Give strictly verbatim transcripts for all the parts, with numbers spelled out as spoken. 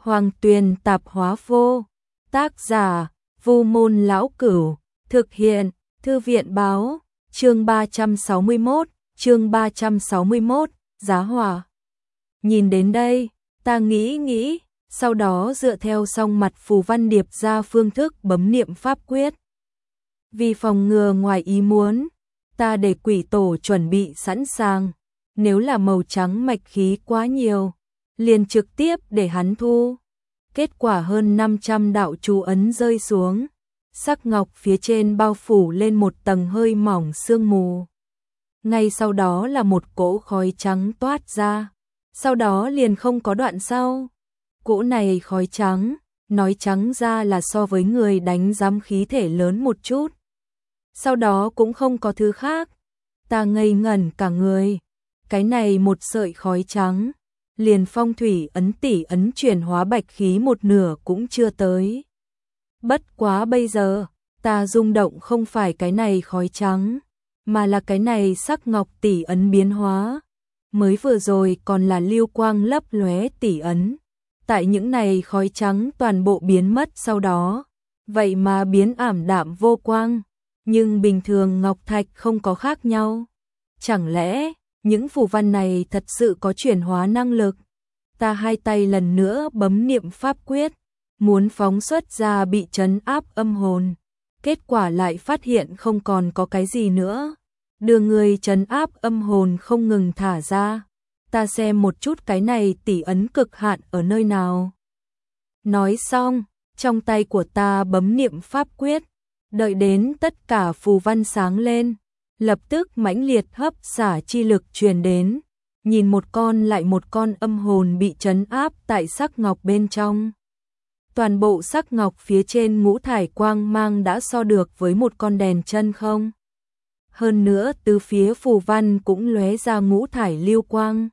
Hoàng Tuyền Tạp Hóa Vô. Tác giả: Vu Môn Lão Cửu. Thực hiện: Thư viện báo. Chương ba trăm sáu mươi mốt, chương ba trăm sáu mươi mốt, Giá Hỏa. Nhìn đến đây, ta nghĩ nghĩ, sau đó dựa theo song mặt phù văn điệp ra phương thức bấm niệm pháp quyết. Vì phòng ngừa ngoài ý muốn, ta để quỷ tổ chuẩn bị sẵn sàng, nếu là màu trắng mạch khí quá nhiều, liền trực tiếp để hắn thu. Kết quả hơn năm trăm đạo chú ấn rơi xuống, sắc ngọc phía trên bao phủ lên một tầng hơi mỏng sương mù. Ngay sau đó là một cỗ khói trắng toát ra, sau đó liền không có đoạn sau. Cỗ này khói trắng, nói trắng ra là so với người đánh giám khí thể lớn một chút. Sau đó cũng không có thứ khác, ta ngây ngẩn cả người. Cái này một sợi khói trắng, liền phong thủy ấn tỷ ấn chuyển hóa bạch khí một nửa cũng chưa tới. Bất quá bây giờ, ta rung động không phải cái này khói trắng, mà là cái này sắc ngọc tỷ ấn biến hóa. Mới vừa rồi còn là lưu quang lấp lóe tỷ ấn, tại những này khói trắng toàn bộ biến mất sau đó, vậy mà biến ảm đạm vô quang, nhưng bình thường ngọc thạch không có khác nhau. Chẳng lẽ những phù văn này thật sự có chuyển hóa năng lực? Ta hai tay lần nữa bấm niệm pháp quyết, muốn phóng xuất ra bị trấn áp âm hồn. Kết quả lại phát hiện không còn có cái gì nữa. Đưa người trấn áp âm hồn không ngừng thả ra. Ta xem một chút cái này tỷ ấn cực hạn ở nơi nào. Nói xong, trong tay của ta bấm niệm pháp quyết, đợi đến tất cả phù văn sáng lên, lập tức mãnh liệt hấp xả chi lực truyền đến, nhìn một con lại một con âm hồn bị trấn áp tại sắc ngọc bên trong. Toàn bộ sắc ngọc phía trên ngũ thải quang mang đã so được với một con đèn chân không. Hơn nữa từ phía phù văn cũng lóe ra ngũ thải lưu quang.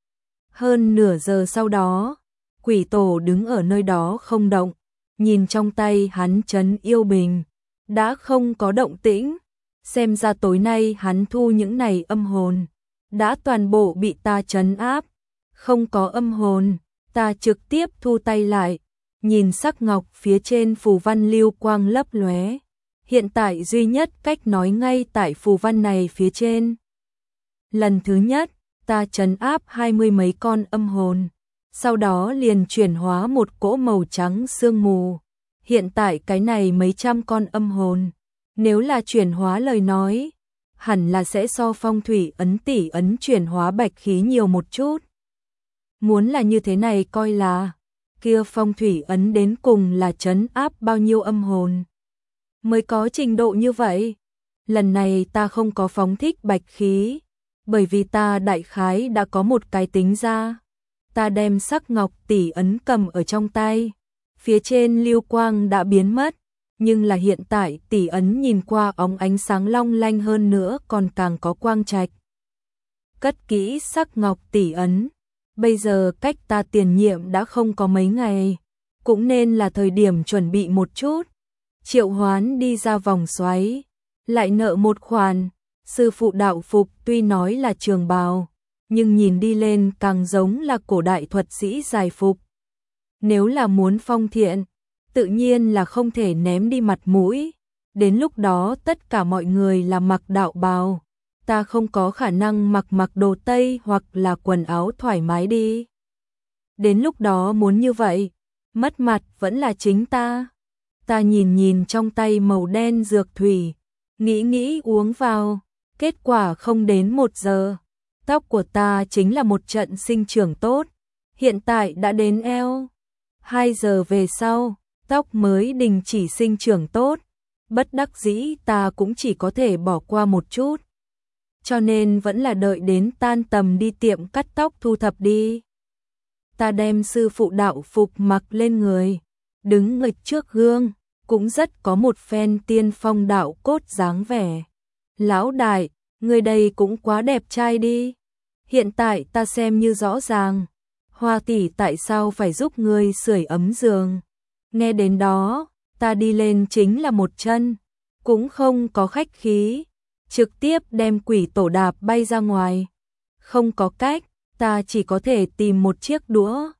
Hơn nửa giờ sau đó, quỷ tổ đứng ở nơi đó không động, nhìn trong tay hắn trấn yêu bình, đã không có động tĩnh. Xem ra tối nay hắn thu những này âm hồn, đã toàn bộ bị ta trấn áp. Không có âm hồn, ta trực tiếp thu tay lại, nhìn sắc ngọc phía trên phù văn lưu quang lấp lóe. Hiện tại duy nhất cách nói ngay tại phù văn này phía trên. Lần thứ nhất, ta trấn áp hai mươi mấy con âm hồn, sau đó liền chuyển hóa một cỗ màu trắng sương mù. Hiện tại cái này mấy trăm con âm hồn, nếu là chuyển hóa lời nói, hẳn là sẽ so phong thủy ấn tỷ ấn chuyển hóa bạch khí nhiều một chút. Muốn là như thế này coi là, kia phong thủy ấn đến cùng là trấn áp bao nhiêu âm hồn mới có trình độ như vậy. Lần này ta không có phóng thích bạch khí, bởi vì ta đại khái đã có một cái tính ra. Ta đem sắc ngọc tỷ ấn cầm ở trong tay, phía trên lưu quang đã biến mất, nhưng là hiện tại tỷ ấn nhìn qua óng ánh sáng long lanh hơn nữa, còn càng có quang trạch. Cất kỹ sắc ngọc tỷ ấn, bây giờ cách ta tiền nhiệm đã không có mấy ngày, cũng nên là thời điểm chuẩn bị một chút. Triệu Hoán đi ra vòng xoáy, lại nợ một khoản. Sư phụ đạo phục tuy nói là trường bào, nhưng nhìn đi lên càng giống là cổ đại thuật sĩ giải phục. Nếu là muốn phong thiện, tự nhiên là không thể ném đi mặt mũi. Đến lúc đó tất cả mọi người là mặc đạo bào, ta không có khả năng mặc mặc đồ tây hoặc là quần áo thoải mái đi. Đến lúc đó muốn như vậy, mất mặt vẫn là chính ta. Ta nhìn nhìn trong tay màu đen dược thủy, nghĩ nghĩ uống vào, kết quả không đến một giờ, tóc của ta chính là một trận sinh trưởng tốt, hiện tại đã đến eo. Hai giờ về sau, tóc mới đình chỉ sinh trưởng tốt, bất đắc dĩ ta cũng chỉ có thể bỏ qua một chút. Cho nên vẫn là đợi đến tan tầm đi tiệm cắt tóc thu thập đi. Ta đem sư phụ đạo phục mặc lên người, đứng nghịch trước gương, cũng rất có một phen tiên phong đạo cốt dáng vẻ. Lão đại, người đây cũng quá đẹp trai đi. Hiện tại ta xem như rõ ràng, Hoa tỷ tại sao phải giúp ngươi sưởi ấm giường. Nghe đến đó, ta đi lên chính là một chân, cũng không có khách khí, trực tiếp đem quỷ tổ đạp bay ra ngoài. Không có cách, ta chỉ có thể tìm một chiếc đũa,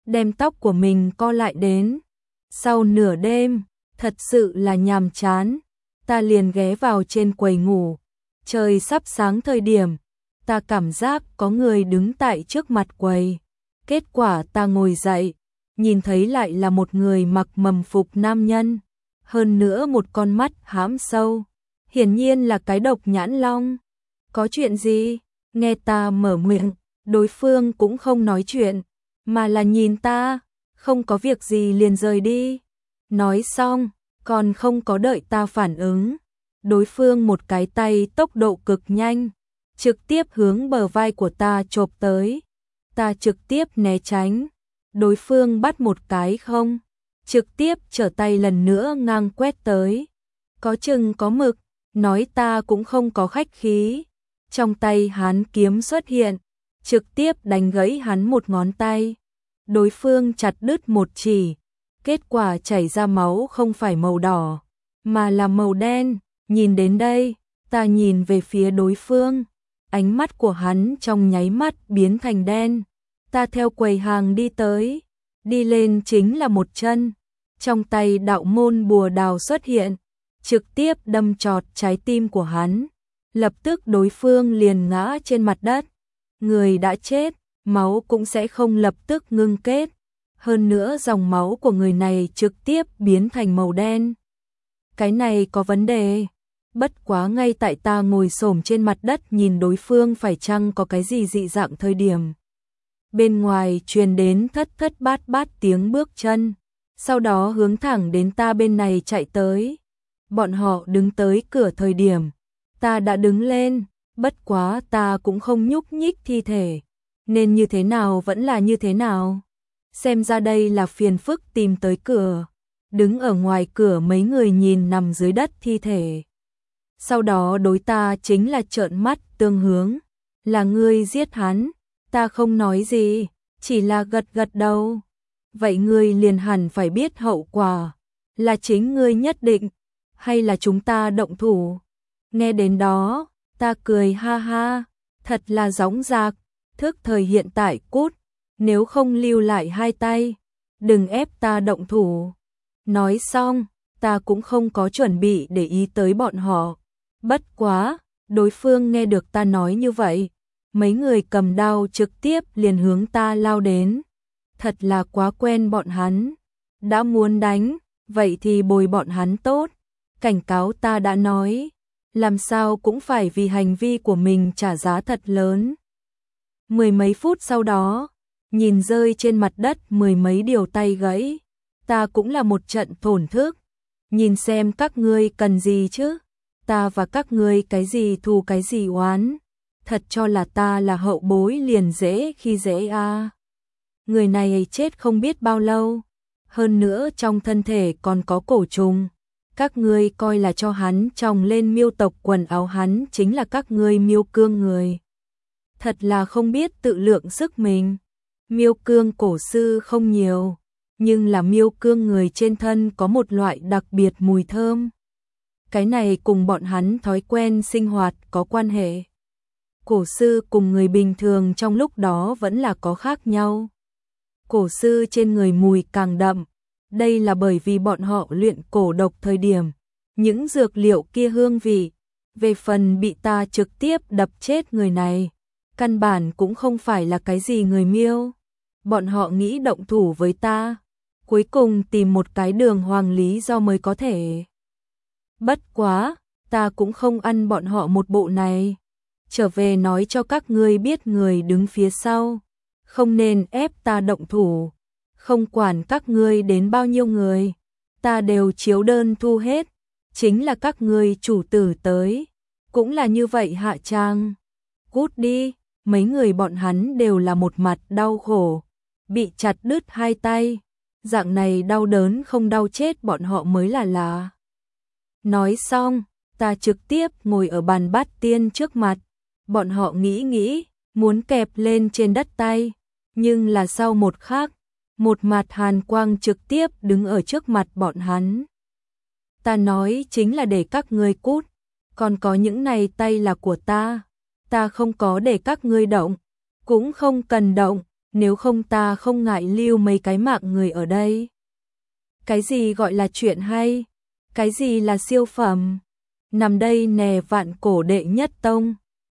đem tóc của mình co lại đến. Sau nửa đêm, thật sự là nhàm chán, ta liền ghé vào trên quầy ngủ. Trời sắp sáng thời điểm, ta cảm giác có người đứng tại trước mặt quầy. Kết quả ta ngồi dậy, nhìn thấy lại là một người mặc mầm phục nam nhân, hơn nữa một con mắt hãm sâu, hiển nhiên là cái độc nhãn long. Có chuyện gì? Nghe ta mở miệng, đối phương cũng không nói chuyện, mà là nhìn ta, không có việc gì liền rời đi. Nói xong, còn không có đợi ta phản ứng, đối phương một cái tay tốc độ cực nhanh, trực tiếp hướng bờ vai của ta chộp tới. Ta trực tiếp né tránh, đối phương bắt một cái không, trực tiếp trở tay lần nữa ngang quét tới. Có chừng có mực, nói ta cũng không có khách khí. Trong tay hắn kiếm xuất hiện, trực tiếp đánh gãy hắn một ngón tay. Đối phương chặt đứt một chỉ, kết quả chảy ra máu không phải màu đỏ, mà là màu đen. Nhìn đến đây, ta nhìn về phía đối phương, ánh mắt của hắn trong nháy mắt biến thành đen. Ta theo quầy hàng đi tới, đi lên chính là một chân, trong tay đạo môn bùa đào xuất hiện, trực tiếp đâm chọt trái tim của hắn. Lập tức đối phương liền ngã trên mặt đất. Người đã chết, máu cũng sẽ không lập tức ngưng kết. Hơn nữa dòng máu của người này trực tiếp biến thành màu đen. Cái này có vấn đề. Bất quá ngay tại ta ngồi xổm trên mặt đất nhìn đối phương phải chăng có cái gì dị dạng thời điểm. Bên ngoài truyền đến thất thất bát bát tiếng bước chân. Sau đó hướng thẳng đến ta bên này chạy tới. Bọn họ đứng tới cửa thời điểm. Ta đã đứng lên, bất quá ta cũng không nhúc nhích thi thể. Nên như thế nào vẫn là như thế nào. Xem ra đây là phiền phức tìm tới cửa. Đứng ở ngoài cửa mấy người nhìn nằm dưới đất thi thể. Sau đó đối ta chính là trợn mắt tương hướng. Là ngươi giết hắn, ta không nói gì, chỉ là gật gật đầu. Vậy ngươi liền hẳn phải biết hậu quả. Là chính ngươi nhất định, hay là chúng ta động thủ? Nghe đến đó, ta cười ha ha, thật là dõng dạc, thức thời hiện tại cút, nếu không lưu lại hai tay, đừng ép ta động thủ. Nói xong, ta cũng không có chuẩn bị để ý tới bọn họ. Bất quá, đối phương nghe được ta nói như vậy, mấy người cầm đao trực tiếp liền hướng ta lao đến. Thật là quá quen bọn hắn, đã muốn đánh, vậy thì bồi bọn hắn tốt. Cảnh cáo ta đã nói, làm sao cũng phải vì hành vi của mình trả giá thật lớn. Mười mấy phút sau đó, nhìn rơi trên mặt đất mười mấy điều tay gãy, ta cũng là một trận thổn thức. Nhìn xem các ngươi cần gì chứ, ta và các ngươi cái gì thù cái gì oán, thật cho là ta là hậu bối liền dễ khi dễ à. Người này chết không biết bao lâu, hơn nữa trong thân thể còn có cổ trùng. Các ngươi coi là cho hắn tròng lên miêu tộc quần áo, hắn chính là các ngươi miêu cương người. Thật là không biết tự lượng sức mình. Miêu cương cổ sư không nhiều, nhưng là miêu cương người trên thân có một loại đặc biệt mùi thơm. Cái này cùng bọn hắn thói quen sinh hoạt có quan hệ. Cổ sư cùng người bình thường trong lúc đó vẫn là có khác nhau. Cổ sư trên người mùi càng đậm. Đây là bởi vì bọn họ luyện cổ độc thời điểm, những dược liệu kia hương vị, về phần bị ta trực tiếp đập chết người này, căn bản cũng không phải là cái gì người miêu. Bọn họ nghĩ động thủ với ta, cuối cùng tìm một cái đường hoàng lý do mới có thể. Bất quá, ta cũng không ăn bọn họ một bộ này. Trở về nói cho các ngươi biết người đứng phía sau, không nên ép ta động thủ. Không quản các ngươi đến bao nhiêu người, ta đều chiếu đơn thu hết, chính là các ngươi chủ tử tới, cũng là như vậy hạ trang. Cút đi, mấy người bọn hắn đều là một mặt đau khổ, bị chặt đứt hai tay, dạng này đau đớn không đau chết bọn họ mới là lạ. Nói xong, ta trực tiếp ngồi ở bàn bát tiên trước mặt, bọn họ nghĩ nghĩ, muốn kẹp lên trên đất tay, nhưng là sau một khắc, một mặt hàn quang trực tiếp đứng ở trước mặt bọn hắn. Ta nói chính là để các ngươi cút, còn có những này tay là của ta, ta không có để các ngươi động, cũng không cần động, nếu không ta không ngại lưu mấy cái mạng người ở đây. Cái gì gọi là chuyện hay? Cái gì là siêu phẩm? Nằm đây nè vạn cổ đệ nhất tông,